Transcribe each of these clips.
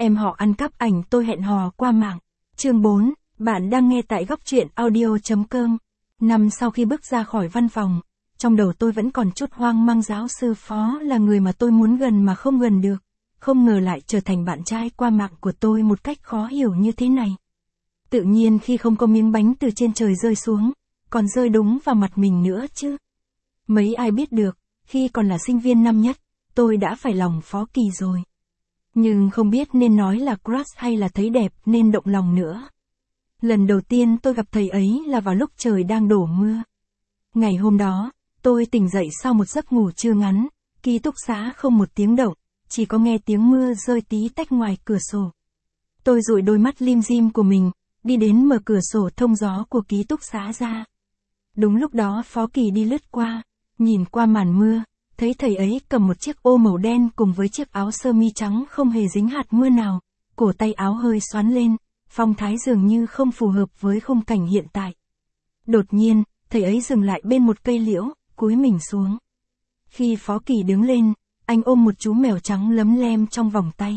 em họ ăn cắp ảnh tôi hẹn hò qua mạng. Chương 4, bạn đang nghe tại góc truyện audio.com. Năm sau khi bước ra khỏi văn phòng, trong đầu tôi vẫn còn chút hoang mang, giáo sư Phó là người mà tôi muốn gần mà không gần được, không ngờ lại trở thành bạn trai qua mạng của tôi một cách khó hiểu như thế này. Tự nhiên khi không có miếng bánh từ trên trời rơi xuống, còn rơi đúng vào mặt mình nữa chứ. Mấy ai biết được, khi còn là sinh viên năm nhất, tôi đã phải lòng Phó Kỳ rồi. Nhưng không biết nên nói là crush hay là thấy đẹp nên động lòng nữa. Lần đầu tiên tôi gặp thầy ấy là vào lúc trời đang đổ mưa. Ngày hôm đó, tôi tỉnh dậy sau một giấc ngủ trưa ngắn, ký túc xá không một tiếng động, chỉ có nghe tiếng mưa rơi tí tách ngoài cửa sổ. Tôi dụi đôi mắt lim dim của mình, đi đến mở cửa sổ thông gió của ký túc xá ra. Đúng lúc đó Phó Kỳ đi lướt qua, nhìn qua màn mưa, thấy thầy ấy cầm một chiếc ô màu đen cùng với chiếc áo sơ mi trắng không hề dính hạt mưa nào, cổ tay áo hơi xoắn lên, phong thái dường như không phù hợp với khung cảnh hiện tại. Đột nhiên, thầy ấy dừng lại bên một cây liễu, cúi mình xuống. Khi Phó Kỳ đứng lên, anh ôm một chú mèo trắng lấm lem trong vòng tay.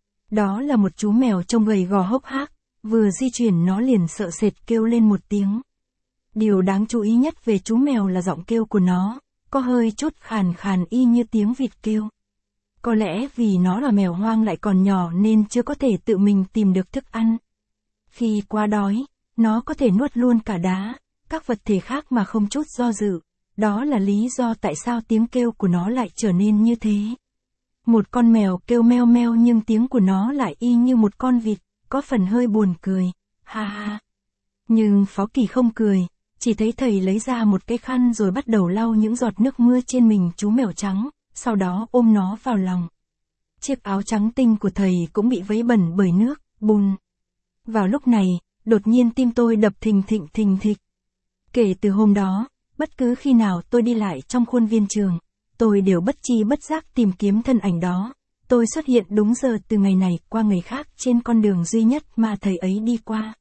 Đó là một chú mèo trông gầy gò hốc hác, vừa di chuyển nó liền sợ sệt kêu lên một tiếng. Điều đáng chú ý nhất về chú mèo là giọng kêu của nó, có hơi chút khàn khàn y như tiếng vịt kêu. Có lẽ vì nó là mèo hoang lại còn nhỏ nên chưa có thể tự mình tìm được thức ăn. Khi quá đói, nó có thể nuốt luôn cả đá, các vật thể khác mà không chút do dự. Đó là lý do tại sao tiếng kêu của nó lại trở nên như thế. Một con mèo kêu meo meo nhưng tiếng của nó lại y như một con vịt, có phần hơi buồn cười. Ha ha. Nhưng Phó Kỳ không cười, chỉ thấy thầy lấy ra một cái khăn rồi bắt đầu lau những giọt nước mưa trên mình chú mèo trắng, sau đó ôm nó vào lòng. Chiếc áo trắng tinh của thầy cũng bị vấy bẩn bởi nước, bùn. Vào lúc này, đột nhiên tim tôi đập thình thịch. Kể từ hôm đó, bất cứ khi nào tôi đi lại trong khuôn viên trường, tôi đều bất tri bất giác tìm kiếm thân ảnh đó. Tôi xuất hiện đúng giờ từ ngày này qua ngày khác trên con đường duy nhất mà thầy ấy đi qua.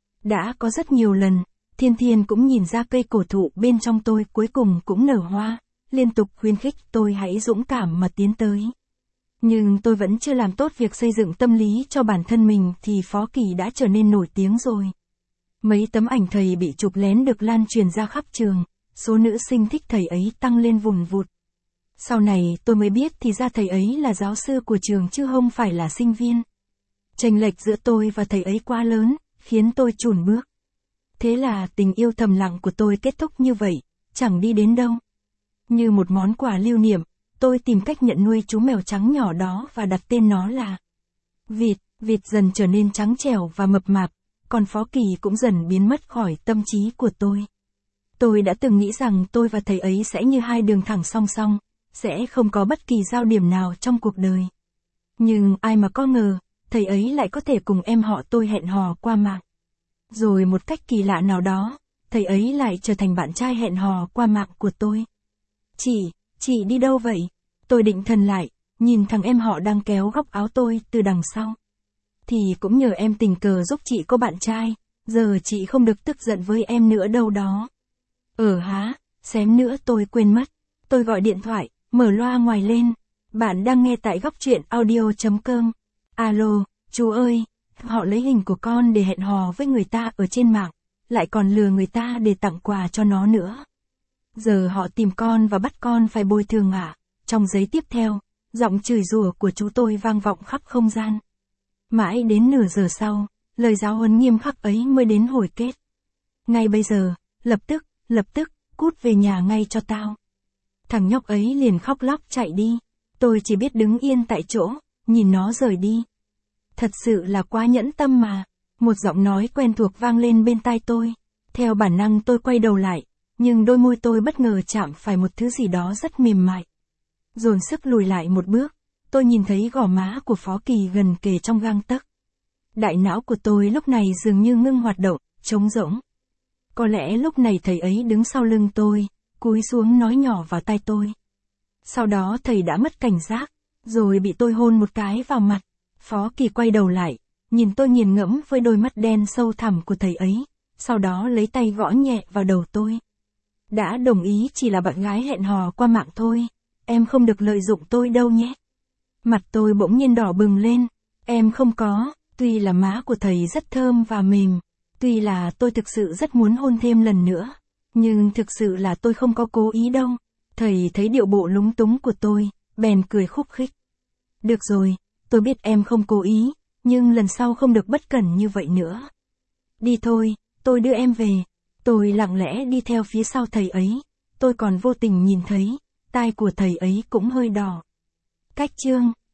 Đã có rất nhiều lần, Thiên cũng nhìn ra cây cổ thụ bên trong tôi cuối cùng cũng nở hoa, liên tục khuyến khích tôi hãy dũng cảm mà tiến tới. Nhưng tôi vẫn chưa làm tốt việc xây dựng tâm lý cho bản thân mình thì Phó Kỳ đã trở nên nổi tiếng rồi. Mấy tấm ảnh thầy bị chụp lén được lan truyền ra khắp trường, số nữ sinh thích thầy ấy tăng lên vùn vụt. Sau này tôi mới biết thì ra thầy ấy là giáo sư của trường chứ không phải là sinh viên. Chênh lệch giữa tôi và thầy ấy quá lớn, khiến tôi chùn bước. Thế là tình yêu thầm lặng của tôi kết thúc như vậy, chẳng đi đến đâu. Như một món quà lưu niệm, tôi tìm cách nhận nuôi chú mèo trắng nhỏ đó và đặt tên nó là Vịt. Vịt dần trở nên trắng trẻo và mập mạp, còn Phó Kỳ cũng dần biến mất khỏi tâm trí của tôi. Tôi đã từng nghĩ rằng tôi và thầy ấy sẽ như hai đường thẳng song song, sẽ không có bất kỳ giao điểm nào trong cuộc đời. Nhưng ai mà có ngờ, thầy ấy lại có thể cùng em họ tôi hẹn hò qua mạng. Rồi một cách kỳ lạ nào đó, thầy ấy lại trở thành bạn trai hẹn hò qua mạng của tôi. Chị đi đâu vậy? Tôi định thần lại, nhìn thằng em họ đang kéo góc áo tôi từ đằng sau. Thì cũng nhờ em tình cờ giúp chị có bạn trai, giờ chị không được tức giận với em nữa đâu đó. Xém nữa tôi quên mất. Tôi gọi điện thoại, mở loa ngoài lên. Bạn đang nghe tại góc truyện audio.com. Alo, chú ơi, họ lấy hình của con để hẹn hò với người ta ở trên mạng, lại còn lừa người ta để tặng quà cho nó nữa. Giờ họ tìm con và bắt con phải bồi thường ạ. Trong giây tiếp theo, giọng chửi rủa của chú tôi vang vọng khắp không gian. Mãi đến nửa giờ sau, lời giáo huấn nghiêm khắc ấy mới đến hồi kết. Ngay bây giờ, lập tức, cút về nhà ngay cho tao. Thằng nhóc ấy liền khóc lóc chạy đi. Tôi chỉ biết đứng yên tại chỗ, nhìn nó rời đi. Thật sự là quá nhẫn tâm mà. Một giọng nói quen thuộc vang lên bên tai tôi. Theo bản năng tôi quay đầu lại, nhưng đôi môi tôi bất ngờ chạm phải một thứ gì đó rất mềm mại. Dồn sức lùi lại một bước, tôi nhìn thấy gò má của Phó Kỳ gần kề trong gang tấc. Đại não của tôi lúc này dường như ngưng hoạt động, trống rỗng. Có lẽ lúc này thầy ấy đứng sau lưng tôi, cúi xuống nói nhỏ vào tai tôi. Sau đó thầy đã mất cảnh giác, rồi bị tôi hôn một cái vào mặt. Phó Kỳ quay đầu lại, nhìn tôi nghiền ngẫm với đôi mắt đen sâu thẳm của thầy ấy, sau đó lấy tay gõ nhẹ vào đầu tôi. Đã đồng ý chỉ là bạn gái hẹn hò qua mạng thôi, em không được lợi dụng tôi đâu nhé. Mặt tôi bỗng nhiên đỏ bừng lên, Em không có, tuy là má của thầy rất thơm và mềm, tuy là tôi thực sự rất muốn hôn thêm lần nữa, nhưng thực sự là tôi không có cố ý đâu. Thầy thấy điệu bộ lúng túng của tôi, bèn cười khúc khích. Được rồi, tôi biết em không cố ý, nhưng lần sau không được bất cẩn như vậy nữa. Đi thôi, tôi đưa em về. Tôi lặng lẽ đi theo phía sau thầy ấy, tôi còn vô tình nhìn thấy, tai của thầy ấy cũng hơi đỏ. Cách chương